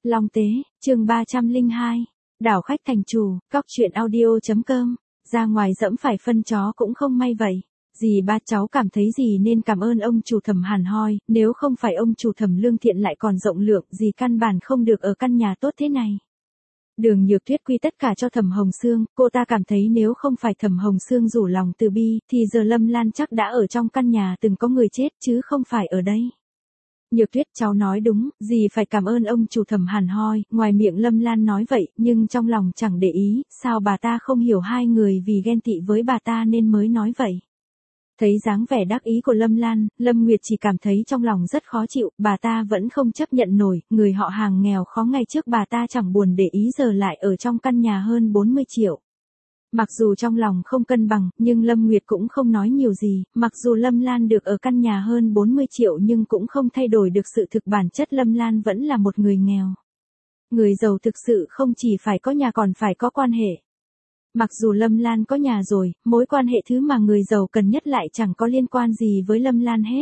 Long Tế, chương 302. Đảo khách thành chủ, cóc truyện audio.com. Ra ngoài dẫm phải phân chó cũng không may vậy. Dì ba cháu cảm thấy gì nên cảm ơn ông chủ Thẩm hẳn hoi, nếu không phải ông chủ Thẩm lương thiện lại còn rộng lượng, dì căn bản không được ở căn nhà tốt thế này. Đường Nhược Tuyết quy tất cả cho Thẩm Hồng Sương, cô ta cảm thấy nếu không phải Thẩm Hồng Sương rủ lòng từ bi, thì giờ Lâm Lan chắc đã ở trong căn nhà từng có người chết chứ không phải ở đây. Nhược Tuyết, cháu nói đúng, dì phải cảm ơn ông chủ Thẩm hẳn hoi, ngoài miệng Lâm Lan nói vậy, nhưng trong lòng chẳng để ý, sao bà ta không hiểu hai người vì ghen tị với bà ta nên mới nói vậy. Thấy dáng vẻ đắc ý của Lâm Lan, Lâm Nguyệt chỉ cảm thấy trong lòng rất khó chịu, bà ta vẫn không chấp nhận nổi, người họ hàng nghèo khó ngày trước bà ta chẳng buồn để ý giờ lại ở trong căn nhà hơn 40 triệu. Mặc dù trong lòng không cân bằng, nhưng Lâm Nguyệt cũng không nói nhiều gì, mặc dù Lâm Lan được ở căn nhà hơn 40 triệu nhưng cũng không thay đổi được sự thực bản chất Lâm Lan vẫn là một người nghèo. Người giàu thực sự không chỉ phải có nhà còn phải có quan hệ. Mặc dù Lâm Lan có nhà rồi, mối quan hệ thứ mà người giàu cần nhất lại chẳng có liên quan gì với Lâm Lan hết.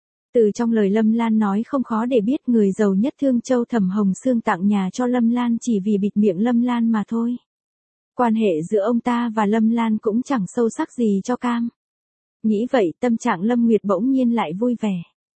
Từ trong lời Lâm Lan nói không khó để biết người giàu nhất Thương Châu Thẩm Hồng Sương tặng nhà cho Lâm Lan chỉ vì bịt miệng Lâm Lan mà thôi. Quan hệ giữa ông ta và Lâm Lan cũng chẳng sâu sắc gì cho cam. Nghĩ vậy tâm trạng Lâm Nguyệt bỗng nhiên lại vui vẻ.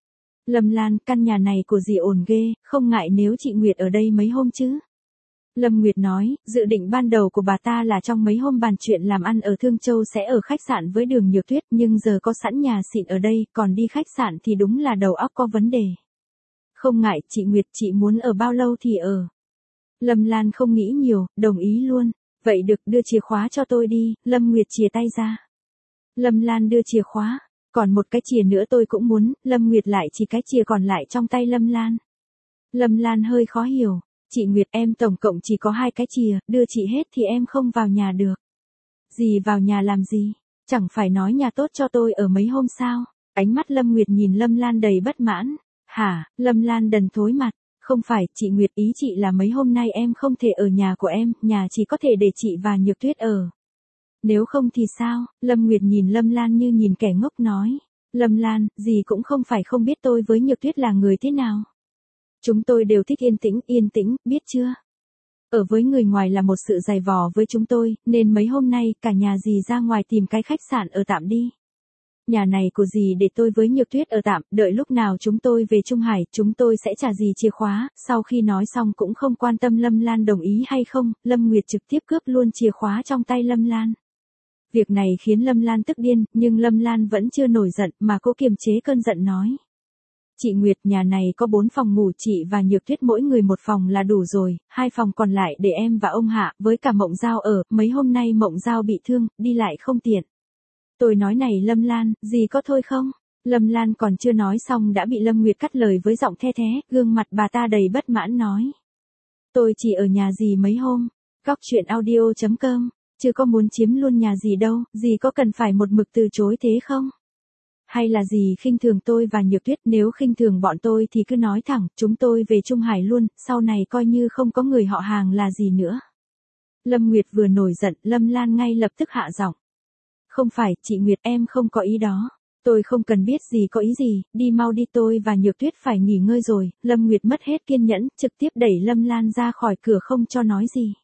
Lâm Lan, căn nhà này của dì ổn ghê, không ngại nếu chị Nguyệt ở đây mấy hôm chứ. Lâm Nguyệt nói, dự định ban đầu của bà ta là trong mấy hôm bàn chuyện làm ăn ở Thương Châu sẽ ở khách sạn với Đường Nhược Tuyết, nhưng giờ có sẵn nhà xịn ở đây, còn đi khách sạn thì đúng là đầu óc có vấn đề. Không ngại, chị Nguyệt, chị muốn ở bao lâu thì ở. Lâm Lan không nghĩ nhiều, đồng ý luôn. Vậy được, đưa chìa khóa cho tôi đi. Lâm Nguyệt chìa tay ra. Lâm Lan đưa chìa khóa. Còn một cái chìa nữa tôi cũng muốn. Lâm Nguyệt lại chỉ cái chìa còn lại trong tay Lâm Lan. Lâm Lan hơi khó hiểu. Chị Nguyệt, em tổng cộng chỉ có 2 cái chìa, đưa chị hết thì em không vào nhà được. Dì vào nhà làm gì? Chẳng phải nói nhà tốt cho tôi ở mấy hôm sao? Ánh mắt Lâm Nguyệt nhìn Lâm Lan đầy bất mãn. Hả? Lâm Lan đần thối mặt. Không phải, chị Nguyệt, ý chị là mấy hôm nay em không thể ở nhà của em, nhà chỉ có thể để chị và Nhược Tuyết ở. Nếu không thì sao? Lâm Nguyệt nhìn Lâm Lan như nhìn kẻ ngốc nói. Lâm Lan, dì cũng không phải không biết tôi với Nhược Tuyết là người thế nào. Chúng tôi đều thích yên tĩnh, biết chưa? Ở với người ngoài là một sự dày vò với chúng tôi, nên mấy hôm nay cả nhà dì ra ngoài tìm cái khách sạn ở tạm đi. Nhà này của dì để tôi với Nhược Tuyết ở tạm, đợi lúc nào chúng tôi về Trung Hải, chúng tôi sẽ trả dì chìa khóa. Sau khi nói xong cũng không quan tâm Lâm Lan đồng ý hay không, Lâm Nguyệt trực tiếp cướp luôn chìa khóa trong tay Lâm Lan. Việc này khiến Lâm Lan tức điên, nhưng Lâm Lan vẫn chưa nổi giận mà cô kiềm chế cơn giận nói. Chị Nguyệt, nhà này có 4 phòng ngủ, chị và Nhược Tuyết mỗi người một phòng là đủ rồi, 2 phòng còn lại để em và ông Hạ với cả Mộng Giao ở, mấy hôm nay Mộng Giao bị thương, đi lại không tiện. Tôi nói này Lâm Lan, gì có thôi không? Lâm Lan còn chưa nói xong đã bị Lâm Nguyệt cắt lời với giọng the thé, gương mặt bà ta đầy bất mãn nói. Tôi chỉ ở nhà dì mấy hôm, cóc truyện audio.com, chứ có muốn chiếm luôn nhà dì đâu, dì có cần phải một mực từ chối thế không? Hay là dì khinh thường tôi và Nhược Tuyết, nếu khinh thường bọn tôi thì cứ nói thẳng, chúng tôi về Trung Hải luôn, sau này coi như không có người họ hàng là gì nữa. Lâm Nguyệt vừa nổi giận, Lâm Lan ngay lập tức hạ giọng. Không phải, chị Nguyệt, em không có ý đó. Tôi không cần biết gì có ý gì, đi mau đi, tôi và Nhược Tuyết phải nghỉ ngơi rồi. Lâm Nguyệt mất hết kiên nhẫn, trực tiếp đẩy Lâm Lan ra khỏi cửa không cho nói gì.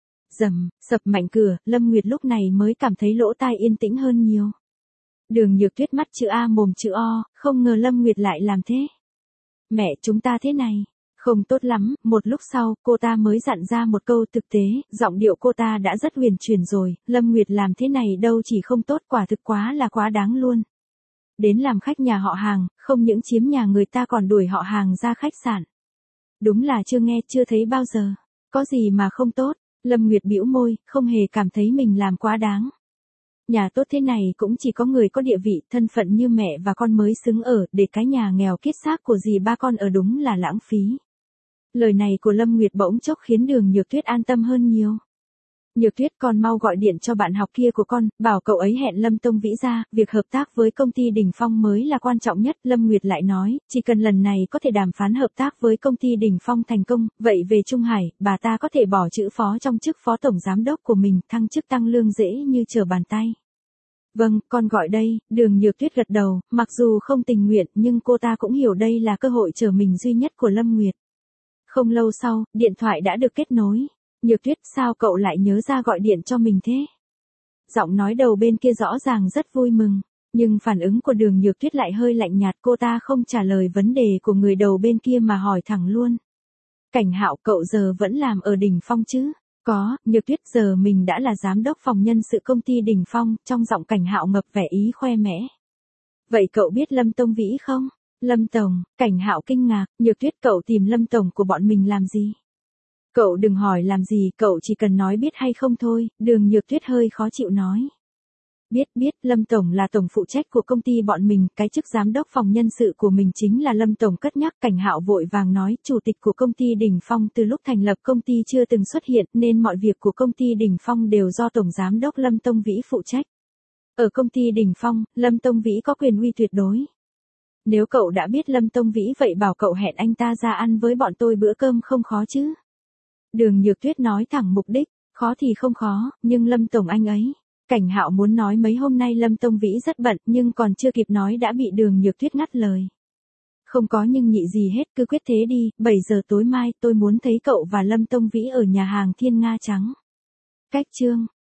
Rầm, sập mạnh cửa, Lâm Nguyệt lúc này mới cảm thấy lỗ tai yên tĩnh hơn nhiều. Đường Nhược Tuyết mắt chữ A mồm chữ O, không ngờ Lâm Nguyệt lại làm thế. Mẹ, chúng ta thế này, không tốt lắm. Một lúc sau, cô ta mới dặn ra một câu thực tế, giọng điệu cô ta đã rất huyền chuyển rồi, Lâm Nguyệt làm thế này đâu chỉ không tốt, quả thực quá là quá đáng luôn. Đến làm khách nhà họ hàng, không những chiếm nhà người ta còn đuổi họ hàng ra khách sạn. Đúng là chưa nghe chưa thấy bao giờ, có gì mà không tốt. Lâm Nguyệt bĩu môi, không hề cảm thấy mình làm quá đáng. Nhà tốt thế này cũng chỉ có người có địa vị, thân phận như mẹ và con mới xứng ở, để cái nhà nghèo kiết xác của dì ba con ở đúng là lãng phí. Lời này của Lâm Nguyệt bỗng chốc khiến Đường Nhược Tuyết an tâm hơn nhiều. Nhược Tuyết, con mau gọi điện cho bạn học kia của con, bảo cậu ấy hẹn Lâm Tông Vĩ ra, việc hợp tác với công ty Đỉnh Phong mới là quan trọng nhất. Lâm Nguyệt lại nói, chỉ cần lần này có thể đàm phán hợp tác với công ty Đỉnh Phong thành công, vậy về Trung Hải, bà ta có thể bỏ chữ phó trong chức phó tổng giám đốc của mình, thăng chức tăng lương dễ như trở bàn tay. Vâng, con gọi đây. Đường Nhược Tuyết gật đầu, mặc dù không tình nguyện nhưng cô ta cũng hiểu đây là cơ hội trở mình duy nhất của Lâm Nguyệt. Không lâu sau, điện thoại đã được kết nối. Nhược Tuyết, sao cậu lại nhớ ra gọi điện cho mình thế? Giọng nói đầu bên kia rõ ràng rất vui mừng, nhưng phản ứng của Đường Nhược Tuyết lại hơi lạnh nhạt, cô ta không trả lời vấn đề của người đầu bên kia mà hỏi thẳng luôn. Cảnh Hạo, cậu giờ vẫn làm ở Đỉnh Phong chứ? Có, Nhược Tuyết, giờ mình đã là giám đốc phòng nhân sự công ty Đỉnh Phong, trong giọng Cảnh Hạo ngập vẻ ý khoe mẽ. Vậy cậu biết Lâm Tông Vĩ không? Lâm Tổng, Cảnh Hạo kinh ngạc, Nhược Tuyết, cậu tìm Lâm Tổng của bọn mình làm gì? Cậu đừng hỏi làm gì, cậu chỉ cần nói biết hay không thôi, Đường Nhược Tuyết hơi khó chịu nói. Biết, Lâm Tổng là tổng phụ trách của công ty bọn mình, cái chức giám đốc phòng nhân sự của mình chính là Lâm Tổng cất nhắc. Cảnh Hạo vội vàng nói, chủ tịch của công ty Đỉnh Phong từ lúc thành lập công ty chưa từng xuất hiện, nên mọi việc của công ty Đỉnh Phong đều do tổng giám đốc Lâm Tông Vĩ phụ trách. Ở công ty Đỉnh Phong, Lâm Tông Vĩ có quyền uy tuyệt đối. Nếu cậu đã biết Lâm Tông Vĩ vậy bảo cậu hẹn anh ta ra ăn với bọn tôi bữa cơm không khó chứ? Đường Nhược Tuyết nói thẳng mục đích, khó thì không khó, nhưng Lâm Tổng anh ấy. Cảnh Hạo muốn nói mấy hôm nay Lâm Tông Vĩ rất bận nhưng còn chưa kịp nói đã bị Đường Nhược Tuyết ngắt lời. Không có nhưng nhị gì hết, cứ quyết thế đi, 7 giờ tối mai tôi muốn thấy cậu và Lâm Tông Vĩ ở nhà hàng Thiên Nga Trắng. Cách chương